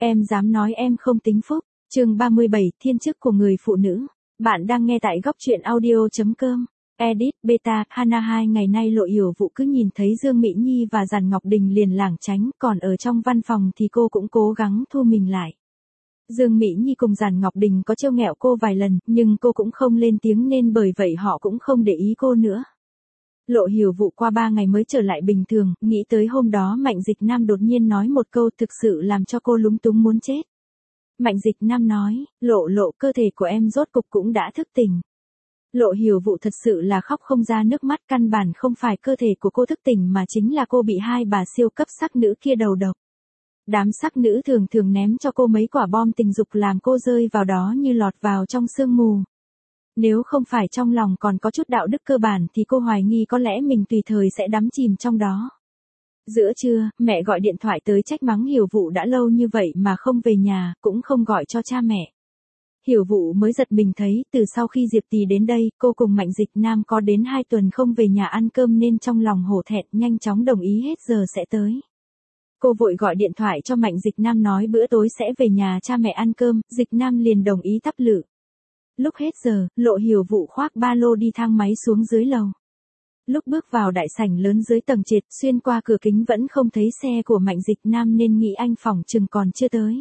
Em dám nói em không tính phúc. Chương 37, thiên chức của người phụ nữ. Bạn đang nghe tại góc truyện audio.com. Edit Beta. Hana 2 ngày nay Lộ Hiểu Vũ cứ nhìn thấy Dương Mỹ Nhi và Giản Ngọc Đình liền lảng tránh, còn ở trong văn phòng thì cô cũng cố gắng thu mình lại. Dương Mỹ Nhi cùng Giản Ngọc Đình có trêu ghẹo cô vài lần, nhưng cô cũng không lên tiếng nên bởi vậy họ cũng không để ý cô nữa. Lộ Hiểu Vũ qua 3 ngày mới trở lại bình thường, nghĩ tới hôm đó Mạnh Dịch Nam đột nhiên nói một câu thực sự làm cho cô lúng túng muốn chết. Mạnh Dịch Nam nói, Lộ, cơ thể của em rốt cục cũng đã thức tỉnh. Lộ Hiểu Vũ thật sự là khóc không ra nước mắt, căn bản không phải cơ thể của cô thức tỉnh mà chính là cô bị hai bà siêu cấp sắc nữ kia đầu độc. Đám sắc nữ thường thường ném cho cô mấy quả bom tình dục làm cô rơi vào đó như lọt vào trong sương mù. Nếu không phải trong lòng còn có chút đạo đức cơ bản thì cô hoài nghi có lẽ mình tùy thời sẽ đắm chìm trong đó. Giữa trưa, mẹ gọi điện thoại tới trách mắng Hiểu Vũ đã lâu như vậy mà không về nhà, cũng không gọi cho cha mẹ. Hiểu Vũ mới giật mình thấy, từ sau khi Diệp Tì đến đây, cô cùng Mạnh Dịch Nam có đến 2 tuần không về nhà ăn cơm nên trong lòng hổ thẹn, nhanh chóng đồng ý hết giờ sẽ tới. Cô vội gọi điện thoại cho Mạnh Dịch Nam nói bữa tối sẽ về nhà cha mẹ ăn cơm, Dịch Nam liền đồng ý tắp lự. Lúc hết giờ, Lộ Hiểu Vũ khoác ba lô đi thang máy xuống dưới lầu. Lúc bước vào đại sảnh lớn dưới tầng trệt, xuyên qua cửa kính vẫn không thấy xe của Mạnh Dịch Nam nên nghĩ anh phỏng chừng còn chưa tới.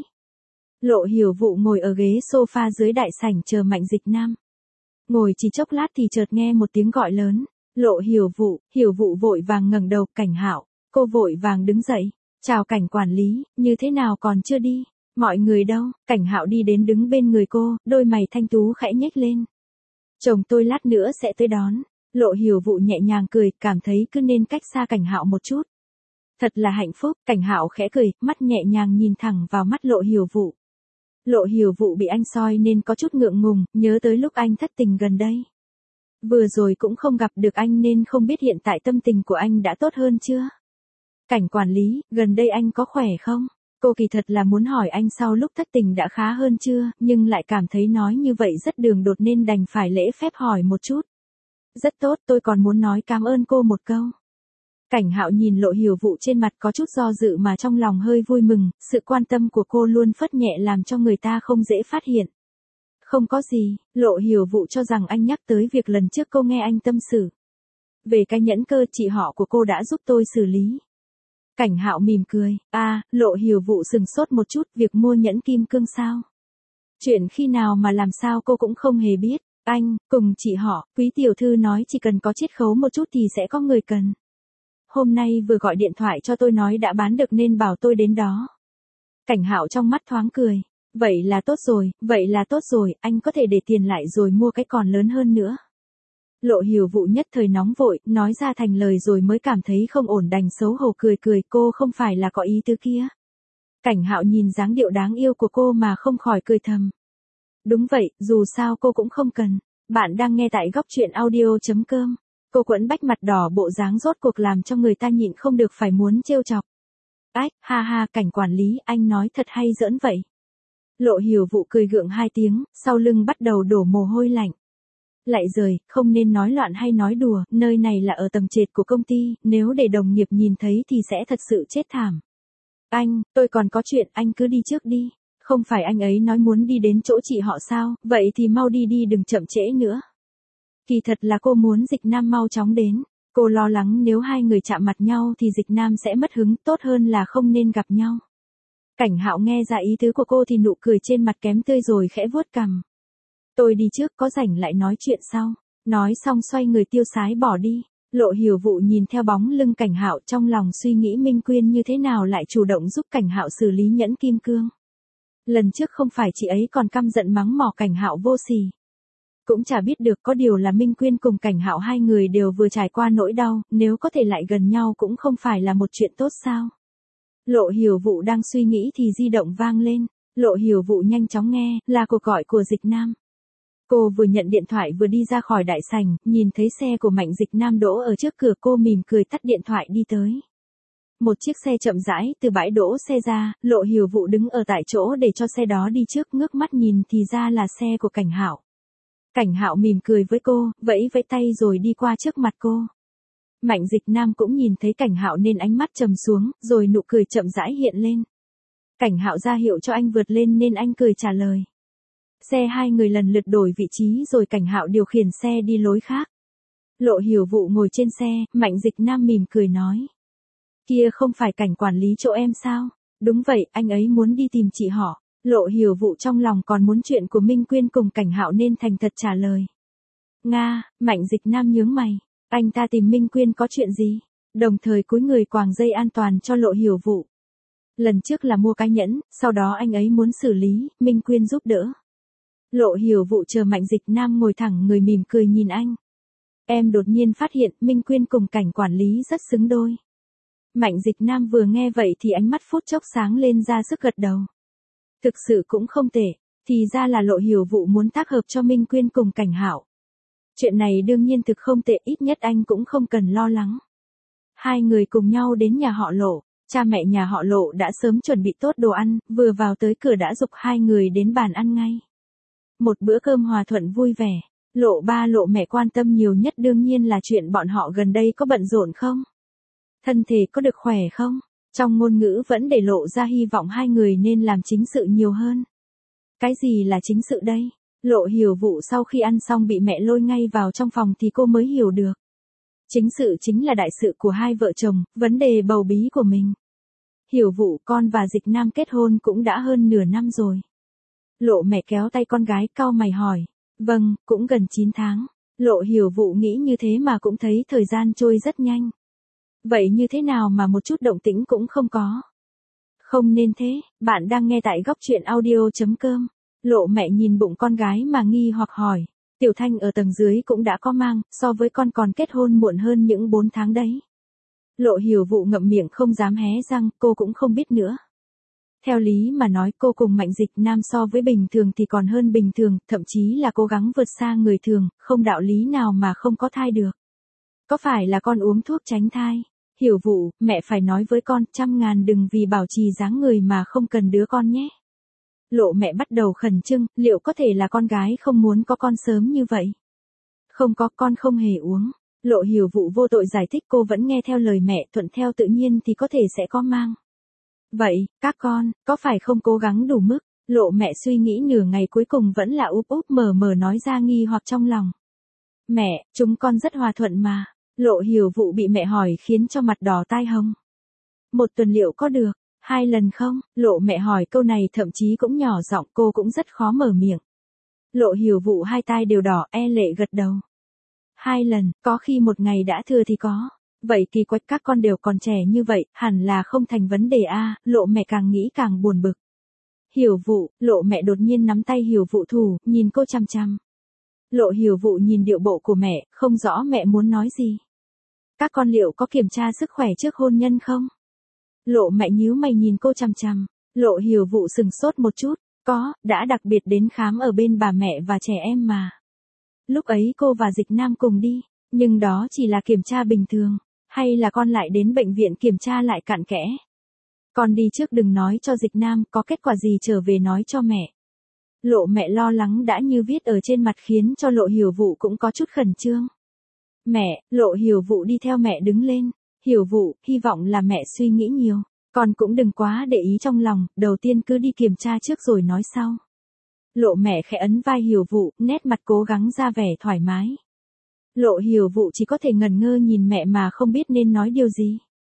Lộ Hiểu Vũ ngồi ở ghế sofa dưới đại sảnh chờ Mạnh Dịch Nam. Ngồi chỉ chốc lát thì chợt nghe một tiếng gọi lớn. Lộ Hiểu Vũ vội vàng ngẩng đầu, Cảnh Hạo. Cô vội vàng đứng dậy. Chào Cảnh quản lý, như thế nào còn chưa đi? Mọi người đâu? Cảnh Hạo đi đến đứng bên người cô, đôi mày thanh tú khẽ nhếch lên. Chồng tôi lát nữa sẽ tới đón. Lộ Hiểu Vũ nhẹ nhàng cười, cảm thấy cứ nên cách xa Cảnh Hạo một chút. Thật là hạnh phúc, Cảnh Hạo khẽ cười, mắt nhẹ nhàng nhìn thẳng vào mắt Lộ Hiểu Vũ. Lộ Hiểu Vũ bị anh soi nên có chút ngượng ngùng, nhớ tới lúc anh thất tình gần đây. Vừa rồi cũng không gặp được anh nên không biết hiện tại tâm tình của anh đã tốt hơn chưa? Cảnh quản lý, gần đây anh có khỏe không? Cô kỳ thật là muốn hỏi anh sau lúc thất tình đã khá hơn chưa, nhưng lại cảm thấy nói như vậy rất đường đột nên đành phải lễ phép hỏi một chút. Rất tốt, tôi còn muốn nói cảm ơn cô một câu. Cảnh Hạo nhìn Lộ Hiểu Vũ trên mặt có chút do dự mà trong lòng hơi vui mừng, sự quan tâm của cô luôn phất nhẹ làm cho người ta không dễ phát hiện. Không có gì, Lộ Hiểu Vũ cho rằng anh nhắc tới việc lần trước cô nghe anh tâm sự. Về cái nhẫn cơ chị họ của cô đã giúp tôi xử lý. Cảnh Hạo mỉm cười, Lộ Hiểu Vũ sừng sốt một chút, việc mua nhẫn kim cương sao? Chuyện khi nào mà làm sao cô cũng không hề biết, anh, cùng chị họ, quý tiểu thư nói chỉ cần có chiết khấu một chút thì sẽ có người cần. Hôm nay vừa gọi điện thoại cho tôi nói đã bán được nên bảo tôi đến đó. Cảnh Hạo trong mắt thoáng cười, vậy là tốt rồi, anh có thể để tiền lại rồi mua cái còn lớn hơn nữa. Lộ Hiểu Vũ nhất thời nóng vội, nói ra thành lời rồi mới cảm thấy không ổn đành xấu hổ cười, cô không phải là có ý tứ kia. Cảnh Hạo nhìn dáng điệu đáng yêu của cô mà không khỏi cười thầm. Đúng vậy, dù sao cô cũng không cần. Bạn đang nghe tại góc truyện audio.com. Cô quẫn bách mặt đỏ, bộ dáng rốt cuộc làm cho người ta nhịn không được phải muốn trêu chọc. Ách, ha, Cảnh quản lý, anh nói thật hay giỡn vậy? Lộ Hiểu Vũ cười gượng 2 tiếng, sau lưng bắt đầu đổ mồ hôi lạnh. Lại giời, không nên nói loạn hay nói đùa, nơi này là ở tầng trệt của công ty, nếu để đồng nghiệp nhìn thấy thì sẽ thật sự chết thảm. Anh, tôi còn có chuyện, anh cứ đi trước đi. Không phải anh ấy nói muốn đi đến chỗ chị họ sao, vậy thì mau đi đừng chậm trễ nữa. Kỳ thật là cô muốn Dịch Nam mau chóng đến. Cô lo lắng nếu hai người chạm mặt nhau thì Dịch Nam sẽ mất hứng, tốt hơn là không nên gặp nhau. Cảnh Hạo nghe ra ý tứ của cô thì nụ cười trên mặt kém tươi rồi khẽ vuốt cằm. Tôi đi trước, có rảnh lại nói chuyện sau. Nói xong xoay người tiêu sái bỏ đi. Lộ Hiểu Vũ nhìn theo bóng lưng Cảnh Hạo, trong lòng suy nghĩ Minh Quyên như thế nào lại chủ động giúp Cảnh Hạo xử lý nhẫn kim cương. Lần trước không phải chị ấy còn căm giận mắng mỏ Cảnh Hạo vô sỉ. Cũng chả biết được, có điều là Minh Quyên cùng Cảnh Hạo hai người đều vừa trải qua nỗi đau, nếu có thể lại gần nhau cũng không phải là một chuyện tốt sao. Lộ Hiểu Vũ đang suy nghĩ thì di động vang lên. Lộ Hiểu Vũ nhanh chóng nghe, là cuộc gọi của Dịch Nam. Cô vừa nhận điện thoại vừa đi ra khỏi đại sảnh, nhìn thấy xe của Mạnh Dịch Nam đỗ ở trước cửa, cô mỉm cười tắt điện thoại đi tới. Một chiếc xe chậm rãi từ bãi đỗ xe ra, Lộ Hiểu Vũ đứng ở tại chỗ để cho xe đó đi trước, ngước mắt nhìn thì ra là xe của Cảnh Hạo. Cảnh Hạo mỉm cười với cô, vẫy tay rồi đi qua trước mặt cô. Mạnh Dịch Nam cũng nhìn thấy Cảnh Hạo nên ánh mắt trầm xuống, rồi nụ cười chậm rãi hiện lên. Cảnh Hạo ra hiệu cho anh vượt lên nên anh cười trả lời. Xe hai người lần lượt đổi vị trí rồi Cảnh Hạo điều khiển xe đi lối khác. Lộ Hiểu Vũ ngồi trên xe, Mạnh Dịch Nam mỉm cười nói. Kia không phải Cảnh quản lý chỗ em sao? Đúng vậy, anh ấy muốn đi tìm chị họ. Lộ Hiểu Vũ trong lòng còn muốn chuyện của Minh Quyên cùng Cảnh Hạo nên thành thật trả lời. Nga, Mạnh Dịch Nam nhướng mày. Anh ta tìm Minh Quyên có chuyện gì? Đồng thời cúi người quàng dây an toàn cho Lộ Hiểu Vũ. Lần trước là mua cái nhẫn, sau đó anh ấy muốn xử lý, Minh Quyên giúp đỡ. Lộ Hiểu Vũ chờ Mạnh Dịch Nam ngồi thẳng người mỉm cười nhìn anh. Em đột nhiên phát hiện Minh Quyên cùng Cảnh quản lý rất xứng đôi. Mạnh Dịch Nam vừa nghe vậy thì ánh mắt phút chốc sáng lên ra sức gật đầu. Thực sự cũng không tệ, thì ra là Lộ Hiểu Vũ muốn tác hợp cho Minh Quyên cùng Cảnh Hạo. Chuyện này đương nhiên thực không tệ, ít nhất anh cũng không cần lo lắng. Hai người cùng nhau đến nhà họ Lộ, cha mẹ nhà họ Lộ đã sớm chuẩn bị tốt đồ ăn, vừa vào tới cửa đã giục hai người đến bàn ăn ngay. Một bữa cơm hòa thuận vui vẻ, Lộ ba Lộ mẹ quan tâm nhiều nhất đương nhiên là chuyện bọn họ gần đây có bận rộn không? Thân thể có được khỏe không? Trong ngôn ngữ vẫn để lộ ra hy vọng hai người nên làm chính sự nhiều hơn. Cái gì là chính sự đây? Lộ Hiểu Vũ sau khi ăn xong bị mẹ lôi ngay vào trong phòng thì cô mới hiểu được. Chính sự chính là đại sự của hai vợ chồng, vấn đề bầu bí của mình. Hiểu Vũ, con và Dịch Nam kết hôn cũng đã hơn nửa năm rồi. Lộ mẹ kéo tay con gái cau mày hỏi. Vâng, cũng gần 9 tháng. Lộ Hiểu Vũ nghĩ như thế mà cũng thấy thời gian trôi rất nhanh. Vậy như thế nào mà một chút động tĩnh cũng không có? Không nên thế, bạn đang nghe tại góc truyện audio.com. Lộ mẹ nhìn bụng con gái mà nghi hoặc hỏi. Tiểu Thanh ở tầng dưới cũng đã có mang, so với con còn kết hôn muộn hơn những 4 tháng đấy. Lộ Hiểu Vũ ngậm miệng không dám hé răng, cô cũng không biết nữa. Theo lý mà nói cô cùng Mạnh Dịch Nam so với bình thường thì còn hơn bình thường, thậm chí là cố gắng vượt xa người thường, không đạo lý nào mà không có thai được. Có phải là con uống thuốc tránh thai? Hiểu Vũ, mẹ phải nói với con 100.000 đừng vì bảo trì dáng người mà không cần đứa con nhé. Lộ mẹ bắt đầu khẩn trương, liệu có thể là con gái không muốn có con sớm như vậy? Không có, con không hề uống. Lộ Hiểu Vũ vô tội giải thích, cô vẫn nghe theo lời mẹ, thuận theo tự nhiên thì có thể sẽ có mang. Vậy, các con, có phải không cố gắng đủ mức? Lộ mẹ suy nghĩ nửa ngày cuối cùng vẫn là úp úp mở mở nói ra nghi hoặc trong lòng. Mẹ, chúng con rất hòa thuận mà. Lộ Hiểu Vũ bị mẹ hỏi khiến cho mặt đỏ tai hồng. 1 tuần liệu có được? 2 lần không? Lộ mẹ hỏi câu này thậm chí cũng nhỏ giọng, cô cũng rất khó mở miệng. Lộ Hiểu Vũ hai tai đều đỏ, e lệ gật đầu. 2 lần, có khi một ngày đã thừa thì có. Vậy kỳ quái, các con đều còn trẻ như vậy, hẳn là không thành vấn đề a. Lộ mẹ càng nghĩ càng buồn bực. Hiểu Vũ, Lộ mẹ đột nhiên nắm tay Hiểu Vũ thủ, nhìn cô chằm chằm. Lộ Hiểu Vũ nhìn điệu bộ của mẹ, không rõ mẹ muốn nói gì. Các con liệu có kiểm tra sức khỏe trước hôn nhân không? Lộ mẹ nhíu mày nhìn cô chằm chằm. Lộ Hiểu Vũ sừng sốt một chút. Có, đã đặc biệt đến khám ở bên bà mẹ và trẻ em mà. Lúc ấy cô và Dịch Nam cùng đi, nhưng đó chỉ là kiểm tra bình thường. Hay là con lại đến bệnh viện kiểm tra lại cặn kẽ? Con đi trước đừng nói cho Dịch Nam, có kết quả gì trở về nói cho mẹ. Lộ mẹ lo lắng đã như viết ở trên mặt khiến cho Lộ Hiểu Vũ cũng có chút khẩn trương. Mẹ, Lộ Hiểu Vũ đi theo mẹ đứng lên. Hiểu Vũ, hy vọng là mẹ suy nghĩ nhiều. Con cũng đừng quá để ý trong lòng, đầu tiên cứ đi kiểm tra trước rồi nói sau. Lộ mẹ khẽ ấn vai Hiểu Vũ, nét mặt cố gắng ra vẻ thoải mái. Lộ Hiểu Vũ chỉ có thể ngẩn ngơ nhìn mẹ mà không biết nên nói điều gì.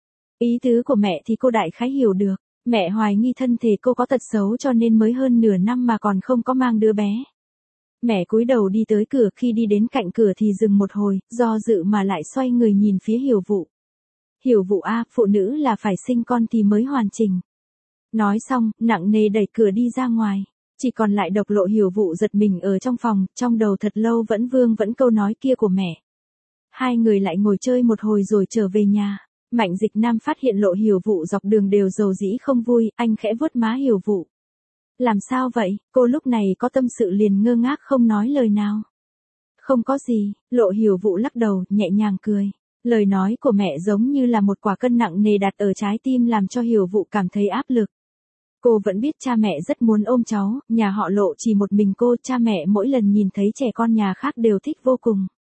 Ý tứ của mẹ thì cô đại khái hiểu được. Mẹ hoài nghi thân thể cô có tật xấu cho nên mới hơn nửa năm mà còn không có mang đứa bé. Mẹ cúi đầu đi tới cửa, khi đi đến cạnh cửa thì dừng một hồi, do dự mà lại xoay người nhìn phía Hiểu Vũ. Hiểu Vũ a, phụ nữ là phải sinh con thì mới hoàn chỉnh. Nói xong, nặng nề đẩy cửa đi ra ngoài. Chỉ còn lại độc Lộ Hiểu Vũ giật mình ở trong phòng, trong đầu thật lâu vẫn vương vẫn câu nói kia của mẹ. Hai người lại ngồi chơi một hồi rồi trở về nhà. Mạnh Dịch Nam phát hiện Lộ Hiểu Vũ dọc đường đều rầu rĩ không vui, anh khẽ vuốt má Hiểu Vũ. Làm sao vậy? Cô lúc này có tâm sự liền ngơ ngác không nói lời nào. Không có gì, Lộ Hiểu Vũ lắc đầu, nhẹ nhàng cười. Lời nói của mẹ giống như là một quả cân nặng nề đặt ở trái tim làm cho Hiểu Vũ cảm thấy áp lực. Cô vẫn biết cha mẹ rất muốn ôm cháu, nhà họ Lộ chỉ một mình cô, cha mẹ mỗi lần nhìn thấy trẻ con nhà khác đều thích vô cùng.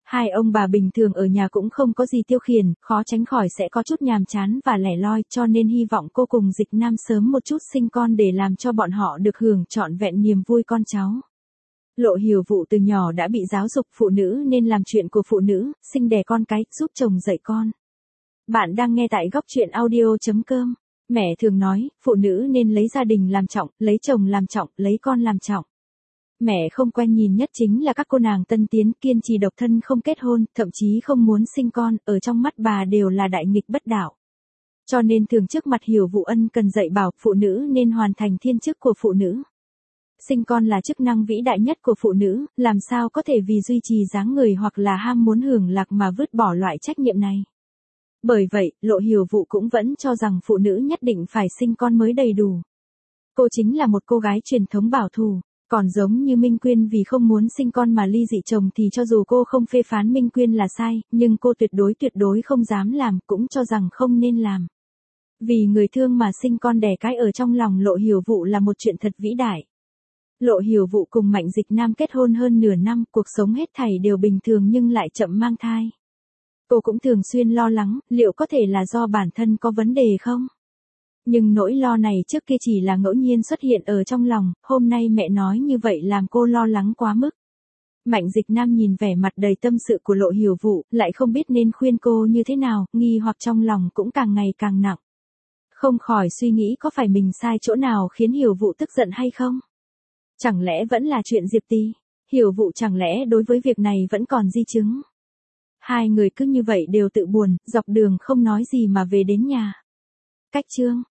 Hai ông bà bình thường ở nhà cũng không có gì tiêu khiển, khó tránh khỏi sẽ có chút nhàm chán và lẻ loi, cho nên hy vọng cô cùng Dịch Nam sớm một chút sinh con để làm cho bọn họ được hưởng trọn vẹn niềm vui con cháu. Lộ Hiểu Vũ từ nhỏ đã bị giáo dục phụ nữ nên làm chuyện của phụ nữ, sinh đẻ con cái, giúp chồng dạy con. Bạn đang nghe tại góc chuyện audio.com. Mẹ thường nói, phụ nữ nên lấy gia đình làm trọng, lấy chồng làm trọng, lấy con làm trọng. Mẹ không quen nhìn nhất chính là các cô nàng tân tiến kiên trì độc thân không kết hôn, thậm chí không muốn sinh con, ở trong mắt bà đều là đại nghịch bất đạo. Cho nên thường trước mặt Hiểu Vũ Ân cần dạy bảo phụ nữ nên hoàn thành thiên chức của phụ nữ. Sinh con là chức năng vĩ đại nhất của phụ nữ, làm sao có thể vì duy trì dáng người hoặc là ham muốn hưởng lạc mà vứt bỏ loại trách nhiệm này. Bởi vậy, Lộ Hiểu Vũ cũng vẫn cho rằng phụ nữ nhất định phải sinh con mới đầy đủ. Cô chính là một cô gái truyền thống bảo thủ. Còn giống như Minh Quyên vì không muốn sinh con mà ly dị chồng thì cho dù cô không phê phán Minh Quyên là sai, nhưng cô tuyệt đối không dám làm, cũng cho rằng không nên làm. Vì người thương mà sinh con đẻ cái ở trong lòng Lộ Hiểu Vũ là một chuyện thật vĩ đại. Lộ Hiểu Vũ cùng Mạnh Dịch Nam kết hôn hơn nửa năm, cuộc sống hết thảy đều bình thường nhưng lại chậm mang thai. Cô cũng thường xuyên lo lắng, liệu có thể là do bản thân có vấn đề không? Nhưng nỗi lo này trước kia chỉ là ngẫu nhiên xuất hiện ở trong lòng, hôm nay mẹ nói như vậy làm cô lo lắng quá mức. Mạnh Dịch Nam nhìn vẻ mặt đầy tâm sự của Lộ Hiểu Vũ, lại không biết nên khuyên cô như thế nào, nghi hoặc trong lòng cũng càng ngày càng nặng. Không khỏi suy nghĩ có phải mình sai chỗ nào khiến Hiểu Vũ tức giận hay không? Chẳng lẽ vẫn là chuyện Diệp Tì? Hiểu Vũ chẳng lẽ đối với việc này vẫn còn di chứng? Hai người cứ như vậy đều tự buồn, dọc đường không nói gì mà về đến nhà. Cách chương